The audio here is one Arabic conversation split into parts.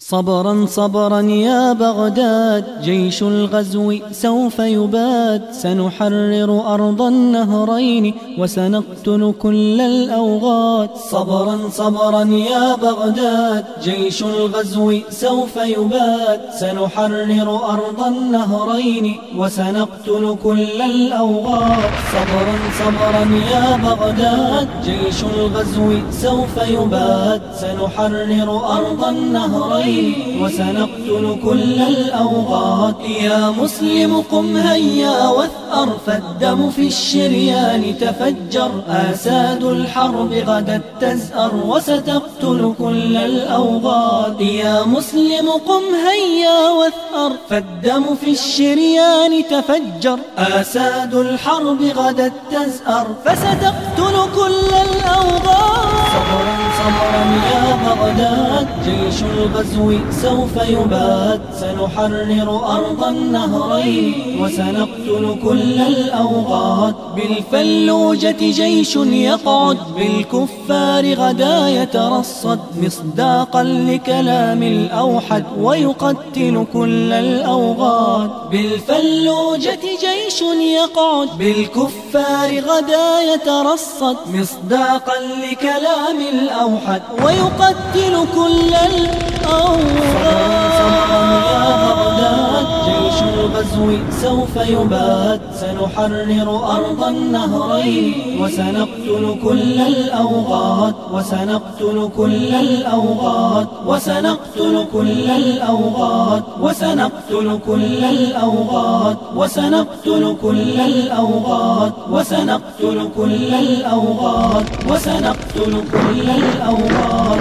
صبرا صبرا يا بغداد، جيش الغزو سوف يباد، سنحرر أرض النهرين وسنقتل كل الأوغاد. صبرا صبرا يا بغداد، جيش الغزو سوف يباد، سنحرر أرض النهرين وسنقتل كل الأوغاد. صبرا صبرا يا بغداد، جيش الغزو سوف يباد، سنحرر أرض النهرين وسنقتل كل الأوغاد. يا مسلم قم هيا واثأر، فالدم في الشريان تفجر، آساد الحرب غدا تزأر وستقتل كل الأوغاد. يا مسلم قم هيا واثأر، فالدم في الشريان تفجر، آساد الحرب غدا تزأر فستقتل كل الأوغاد. صبرا صبرا يا بغداد، جيش الغزو سوف يباد، سنحرر أرض النهرين وسنقتل كل الأوغاد. بالفلوجة جيش يقعد، بالكفار غدا يترصد، مصداقا لكلام الأوحد ويقتل كل الأوغاد. بالفلوجة جيش يقعد، بالكفار غدا يترصد، مصداقا لكلام الأوحد ويقتل كل الأوغاد. صبرا يا بغداد، جيش الغزو سوف يباد، سنحرر أرض النهرين وسنقتل كل الأوغاد. وسنقتل كل الأوغاد، وسنقتل كل الأوغاد، وسنقتل كل الأوغاد، وسنقتل كل الأوغاد، وسنقتل كل الأوغاد، وسنقتل كل الأوغاد.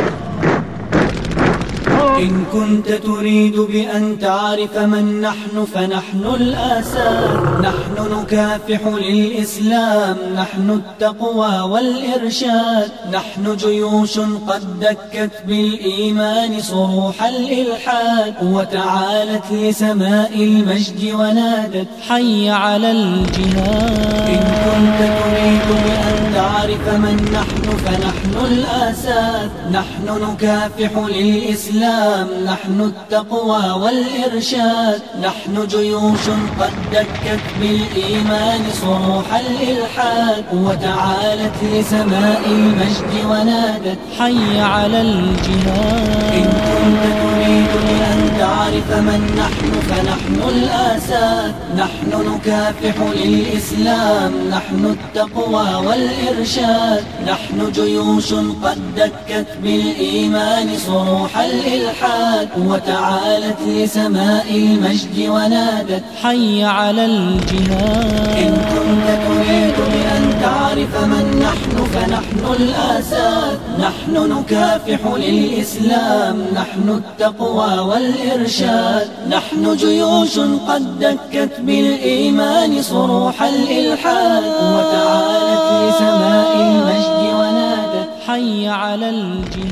إن كنت تريد بأن تعرف من نحن فنحن الآساد، نحن نكافح للإسلام، نحن التقوى والإرشاد، نحن جيوش قد دكت بالإيمان صروح الإلحاد، وتعالت لسماء المجد ونادت حي على الجهاد. إن كنت تريد بأن تعرف من نحن فنحن الآساد، نحن نكافح للإسلام، نحن التقوى والإرشاد، نحن جيوش قد دكت بالإيمان صروح الإلحاد، وتعالت لسماء المجد ونادت حي على الجهاد. إن كنت تريد أن تعرف من نحن فنحن الآساد، نحن نكافح للإسلام، نحن التقوى والإرشاد، نحن جيوش قد دكت بالإيمان صروح الإلحاد، وتعالت لسماء المجد ونادت حي على الجهاد. إن كنت تريد بأن تعرف من نحن فنحن الآساد، نحن نكافح للإسلام، نحن التقوى والإرشاد، نحن جيوش قد دكت بالإيمان صروح الإلحاد، وتعالت لسماء المجد ونادت حي على الجهاد.